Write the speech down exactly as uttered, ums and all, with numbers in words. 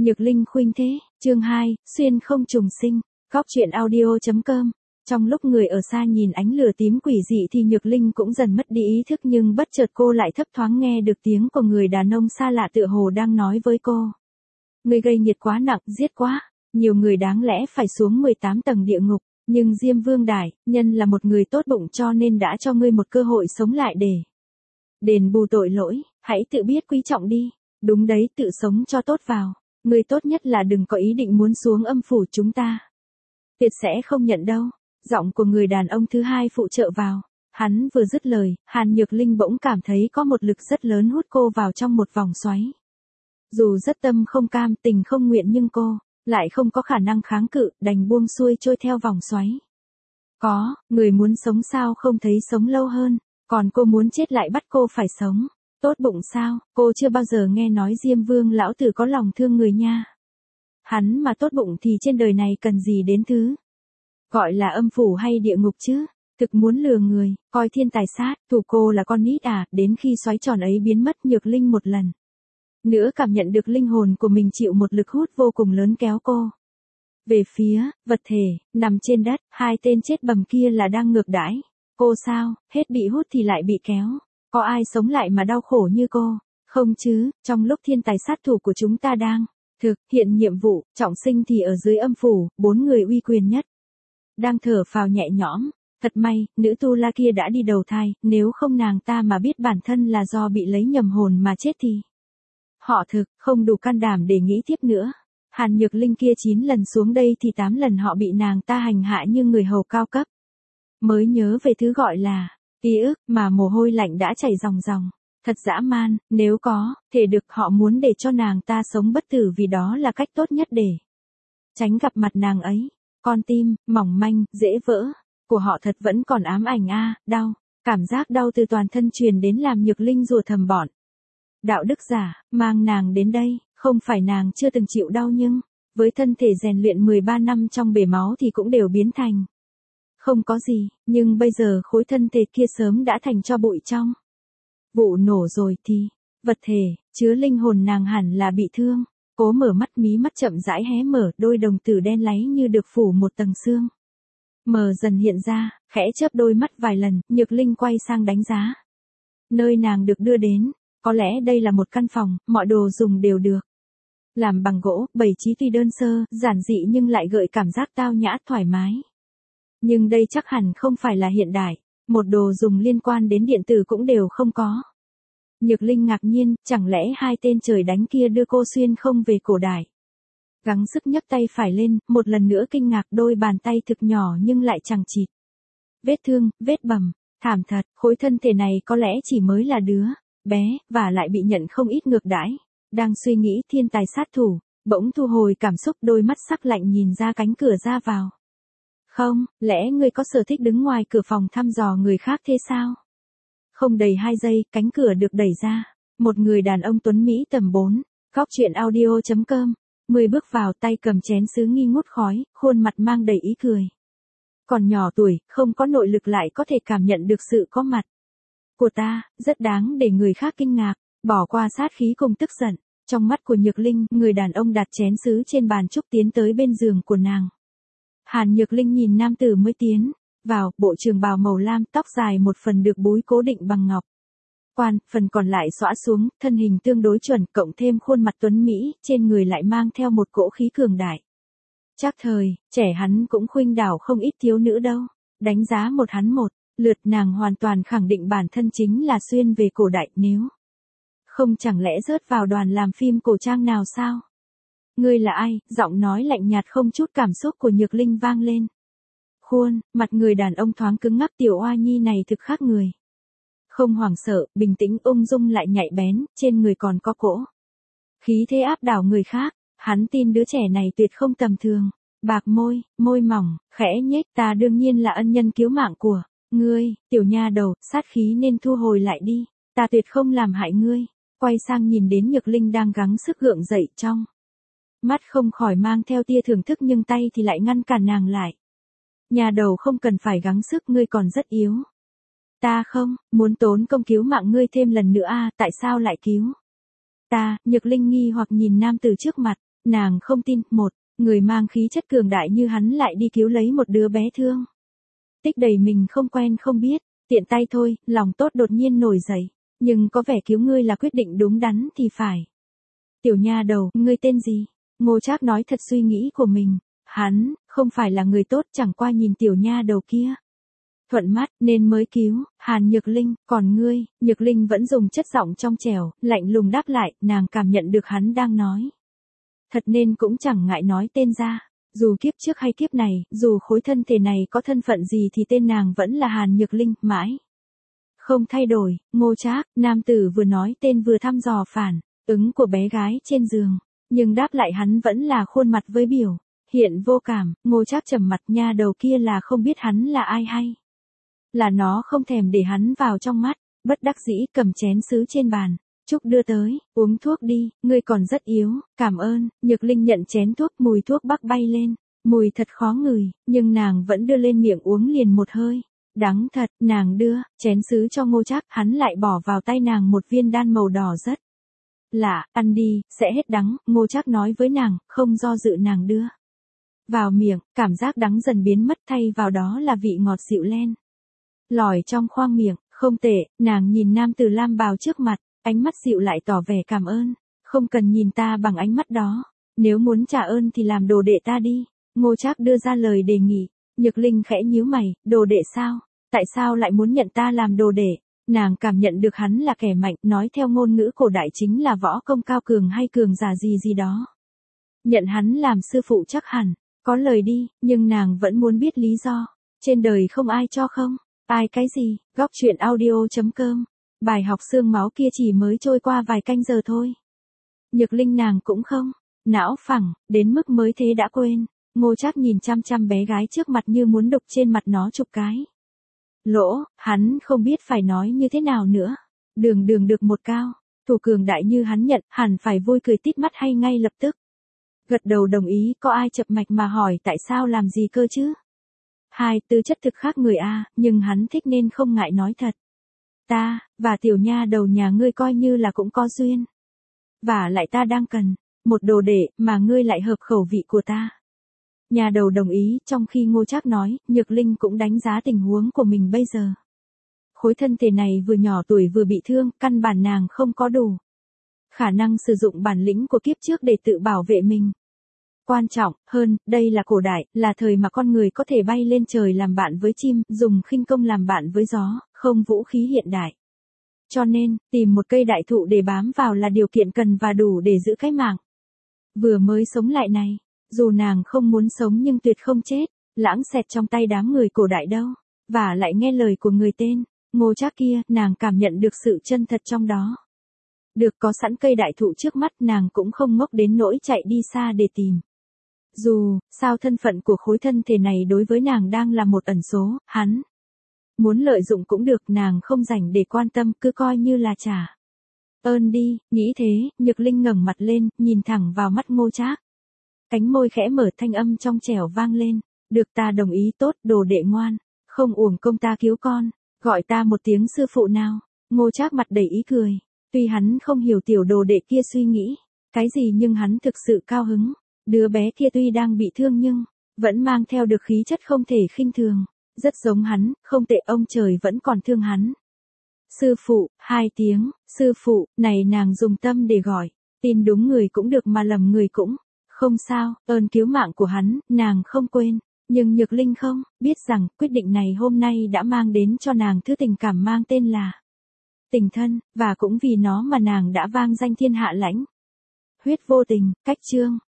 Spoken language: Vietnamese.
Nhược Linh khuynh thế, chương hai, xuyên không trùng sinh, góc truyện audio.com. Trong lúc người ở xa nhìn ánh lửa tím quỷ dị thì Nhược Linh cũng dần mất đi ý thức, nhưng bất chợt cô lại thấp thoáng nghe được tiếng của người đàn ông xa lạ tựa hồ đang nói với cô. Người gây nhiệt quá nặng, giết quá, nhiều người đáng lẽ phải xuống mười tám tầng địa ngục, nhưng Diêm Vương Đại Nhân là một người tốt bụng cho nên đã cho ngươi một cơ hội sống lại để đền bù tội lỗi, hãy tự biết quý trọng đi. Đúng đấy, tự sống cho tốt vào. Người tốt nhất là đừng có ý định muốn xuống âm phủ chúng ta. Tuyệt sẽ không nhận đâu. Giọng của người đàn ông thứ hai phụ trợ vào. Hắn vừa dứt lời, Hàn Nhược Linh bỗng cảm thấy có một lực rất lớn hút cô vào trong một vòng xoáy. Dù rất tâm không cam, tình không nguyện, nhưng cô lại không có khả năng kháng cự, đành buông xuôi trôi theo vòng xoáy. Có, người muốn sống sao không thấy sống lâu hơn, còn cô muốn chết lại bắt cô phải sống. Tốt bụng sao, cô chưa bao giờ nghe nói Diêm Vương lão tử có lòng thương người nha. Hắn mà tốt bụng thì trên đời này cần gì đến thứ gọi là âm phủ hay địa ngục chứ. Thực muốn lừa người, coi thiên tài sát, thủ cô là con nít à. Đến khi xoáy tròn ấy biến mất, Nhược Linh một lần nữa cảm nhận được linh hồn của mình chịu một lực hút vô cùng lớn kéo cô về phía vật thể nằm trên đất. Hai tên chết bầm kia là đang ngược đãi cô sao? Hết bị hút thì lại bị kéo. Có ai sống lại mà đau khổ như cô? Không chứ, trong lúc thiên tài sát thủ của chúng ta đang thực hiện nhiệm vụ trọng sinh thì ở dưới âm phủ, bốn người uy quyền nhất đang thở phào nhẹ nhõm. Thật may, nữ tu la kia đã đi đầu thai, nếu không nàng ta mà biết bản thân là do bị lấy nhầm hồn mà chết thì họ thực không đủ can đảm để nghĩ tiếp nữa. Hàn Nhược Linh kia chín lần xuống đây thì tám lần họ bị nàng ta hành hạ như người hầu cao cấp. Mới nhớ về thứ gọi là ký ức mà mồ hôi lạnh đã chảy ròng ròng. Thật dã man, nếu có thể được họ muốn để cho nàng ta sống bất tử, vì đó là cách tốt nhất để tránh gặp mặt nàng ấy. Con tim mỏng manh, dễ vỡ của họ thật vẫn còn ám ảnh a, à, đau. Cảm giác đau từ toàn thân truyền đến làm Nhược Linh rủa thầm bọn đạo đức giả mang nàng đến đây. Không phải nàng chưa từng chịu đau, nhưng với thân thể rèn luyện mười ba năm trong bể máu thì cũng đều biến thành không có gì. Nhưng bây giờ khối thân thể kia sớm đã thành tro bụi trong vụ nổ rồi thì vật thể chứa linh hồn nàng hẳn là bị thương. Cố mở mắt, mí mắt chậm rãi hé mở, đôi đồng tử đen láy như được phủ một tầng sương mờ dần hiện ra, khẽ chớp đôi mắt vài lần. Nhược Linh quay sang đánh giá nơi nàng được đưa đến. Có lẽ đây là một căn phòng, mọi đồ dùng đều được làm bằng gỗ, bày trí tuy đơn sơ, giản dị nhưng lại gợi cảm giác tao nhã, thoải mái. Nhưng đây chắc hẳn không phải là hiện đại, một đồ dùng liên quan đến điện tử cũng đều không có. Nhược Linh ngạc nhiên, chẳng lẽ hai tên trời đánh kia đưa cô xuyên không về cổ đại? Gắng sức nhấc tay phải lên, một lần nữa kinh ngạc, đôi bàn tay thực nhỏ nhưng lại chằng chịt. Vết thương, vết bầm, thảm thật, khối thân thể này có lẽ chỉ mới là đứa bé, và lại bị nhận không ít ngược đãi. Đang suy nghĩ, thiên tài sát thủ bỗng thu hồi cảm xúc, đôi mắt sắc lạnh nhìn ra cánh cửa ra vào. Không, lẽ ngươi có sở thích đứng ngoài cửa phòng thăm dò người khác thế sao? Không đầy hai giây, cánh cửa được đẩy ra. Một người đàn ông tuấn Mỹ tầm bốn, góc truyện audio.com, mười bước vào, tay cầm chén sứ nghi ngút khói, khuôn mặt mang đầy ý cười. Còn nhỏ tuổi, không có nội lực lại có thể cảm nhận được sự có mặt của ta, rất đáng để người khác kinh ngạc. Bỏ qua sát khí cùng tức giận, trong mắt của Nhược Linh, người đàn ông đặt chén sứ trên bàn trúc tiến tới bên giường của nàng. Hàn Nhược Linh nhìn nam tử mới tiến vào, bộ trường bào màu lam, tóc dài một phần được búi cố định bằng ngọc quan, phần còn lại xõa xuống, thân hình tương đối chuẩn, cộng thêm khuôn mặt tuấn Mỹ, trên người lại mang theo một cỗ khí cường đại. Chắc thời, trẻ hắn cũng khuynh đảo không ít thiếu nữ đâu. Đánh giá một hắn một lượt, nàng hoàn toàn khẳng định bản thân chính là xuyên về cổ đại, nếu không chẳng lẽ rớt vào đoàn làm phim cổ trang nào sao? Ngươi là ai? Giọng nói lạnh nhạt không chút cảm xúc của Nhược Linh vang lên. Khuôn mặt người đàn ông thoáng cứng ngắc, tiểu oa nhi này thực khác người. Không hoảng sợ, bình tĩnh ung dung lại nhạy bén, trên người còn có cỗ khí thế áp đảo người khác. Hắn tin đứa trẻ này tuyệt không tầm thường. Bạc môi, môi mỏng, khẽ nhếch, ta đương nhiên là ân nhân cứu mạng của ngươi, tiểu nha đầu, sát khí nên thu hồi lại đi. Ta tuyệt không làm hại ngươi. Quay sang nhìn đến Nhược Linh đang gắng sức gượng dậy, trong mắt không khỏi mang theo tia thưởng thức, nhưng tay thì lại ngăn cản nàng lại. Nhà đầu không cần phải gắng sức, ngươi còn rất yếu. Ta không muốn tốn công cứu mạng ngươi thêm lần nữa a, à, tại sao lại cứu ta? Nhược Linh nghi hoặc nhìn nam tử trước mặt, nàng không tin, một, người mang khí chất cường đại như hắn lại đi cứu lấy một đứa bé thương. Tích đầy mình không quen không biết, tiện tay thôi, lòng tốt đột nhiên nổi dậy, nhưng có vẻ cứu ngươi là quyết định đúng đắn thì phải. Tiểu nha đầu, ngươi tên gì? Ngô Trác nói thật suy nghĩ của mình, hắn, không phải là người tốt, chẳng qua nhìn tiểu nha đầu kia thuận mắt nên mới cứu. Hàn Nhược Linh, còn ngươi? Nhược Linh vẫn dùng chất giọng trong trẻo, lạnh lùng đáp lại, nàng cảm nhận được hắn đang nói thật nên cũng chẳng ngại nói tên ra. Dù kiếp trước hay kiếp này, dù khối thân thể này có thân phận gì thì tên nàng vẫn là Hàn Nhược Linh, mãi không thay đổi. Ngô Trác, nam tử vừa nói tên vừa thăm dò phản ứng của bé gái trên giường, nhưng đáp lại hắn vẫn là khuôn mặt với biểu hiện vô cảm. Ngô Trác trầm mặt, nha đầu kia là không biết hắn là ai hay là nó không thèm để hắn vào trong mắt, bất đắc dĩ cầm chén sứ trên bàn. Trúc đưa tới, uống thuốc đi, ngươi còn rất yếu, cảm ơn. Nhược Linh nhận chén thuốc, mùi thuốc bắc bay lên, mùi thật khó ngửi, nhưng nàng vẫn đưa lên miệng uống liền một hơi. Đắng thật, nàng đưa chén sứ cho Ngô Trác, hắn lại bỏ vào tay nàng một viên đan màu đỏ rất lạ, ăn đi, sẽ hết đắng. Ngô Trác nói với nàng, không do dự nàng đưa vào miệng, cảm giác đắng dần biến mất, thay vào đó là vị ngọt dịu len lỏi trong khoang miệng. Không tệ. Nàng nhìn nam tử lam bào trước mặt, ánh mắt dịu lại tỏ vẻ cảm ơn. Không cần nhìn ta bằng ánh mắt đó, nếu muốn trả ơn thì làm đồ đệ ta đi. Ngô Trác đưa ra lời đề nghị. Nhược Linh khẽ nhíu mày, đồ đệ sao? Tại sao lại muốn nhận ta làm đồ đệ? Nàng cảm nhận được hắn là kẻ mạnh, nói theo ngôn ngữ cổ đại chính là võ công cao cường hay cường giả gì gì đó. Nhận hắn làm sư phụ chắc hẳn có lời đi, nhưng nàng vẫn muốn biết lý do. Trên đời không ai cho không? Ai cái gì? Góc truyện audio chấm com. Bài học xương máu kia chỉ mới trôi qua vài canh giờ thôi. Nhược Linh nàng cũng không não phẳng đến mức mới thế đã quên. Ngô Trác nhìn chăm chăm bé gái trước mặt như muốn đục trên mặt nó chục cái lỗ, hắn không biết phải nói như thế nào nữa. Đường đường được một cao thủ cường đại như hắn nhận, hẳn phải vui cười tít mắt hay ngay lập tức gật đầu đồng ý. Có ai chập mạch mà hỏi tại sao làm gì cơ chứ? Hai, tư chất thực khác người a, nhưng hắn thích nên không ngại nói thật. Ta, và tiểu nha đầu nhà ngươi coi như là cũng có duyên. Và lại ta đang cần một đồ đệ, mà ngươi lại hợp khẩu vị của ta. Nhà đầu đồng ý, trong khi Ngô Trác nói, Nhược Linh cũng đánh giá tình huống của mình bây giờ. Khối thân thể này vừa nhỏ tuổi vừa bị thương, căn bản nàng không có đủ khả năng sử dụng bản lĩnh của kiếp trước để tự bảo vệ mình. Quan trọng hơn, đây là cổ đại, là thời mà con người có thể bay lên trời làm bạn với chim, dùng khinh công làm bạn với gió, không vũ khí hiện đại. Cho nên, tìm một cây đại thụ để bám vào là điều kiện cần và đủ để giữ cái mạng vừa mới sống lại này. Dù nàng không muốn sống nhưng tuyệt không chết, lãng xẹt trong tay đám người cổ đại đâu. Và lại nghe lời của người tên Ngô Trác kia, nàng cảm nhận được sự chân thật trong đó. Được có sẵn cây đại thụ trước mắt, nàng cũng không ngốc đến nỗi chạy đi xa để tìm. Dù sao thân phận của khối thân thể này đối với nàng đang là một ẩn số, hắn muốn lợi dụng cũng được, nàng không rảnh để quan tâm, cứ coi như là trả ơn đi. Nghĩ thế, Nhược Linh ngẩng mặt lên, nhìn thẳng vào mắt Ngô Trác. Cánh môi khẽ mở, thanh âm trong trẻo vang lên. Được, ta đồng ý. Tốt, đồ đệ ngoan, không uổng công ta cứu con, gọi ta một tiếng sư phụ nào. Ngô Trác mặt đầy ý cười. Tuy hắn không hiểu tiểu đồ đệ kia suy nghĩ cái gì nhưng hắn thực sự cao hứng. Đứa bé kia tuy đang bị thương nhưng vẫn mang theo được khí chất không thể khinh thường, rất giống hắn, không tệ, ông trời vẫn còn thương hắn. Sư phụ, hai tiếng, sư phụ, này nàng dùng tâm để gọi, tin đúng người cũng được mà lầm người cũng không sao, ơn cứu mạng của hắn, nàng không quên. Nhưng Nhược Linh không biết rằng, quyết định này hôm nay đã mang đến cho nàng thứ tình cảm mang tên là tình thân, và cũng vì nó mà nàng đã vang danh thiên hạ lãnh huyết vô tình. Cách chương